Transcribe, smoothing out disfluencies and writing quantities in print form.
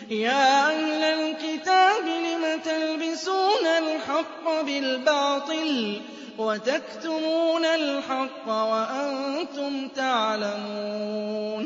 يَا أَهْلَ الْكِتَابِ لِمَ تَلْبِسُونَ الْحَقَّ بِالْبَاطِلِ وَتَكْتُمُونَ الْحَقَّ وَأَنتُمْ تَعْلَمُونَ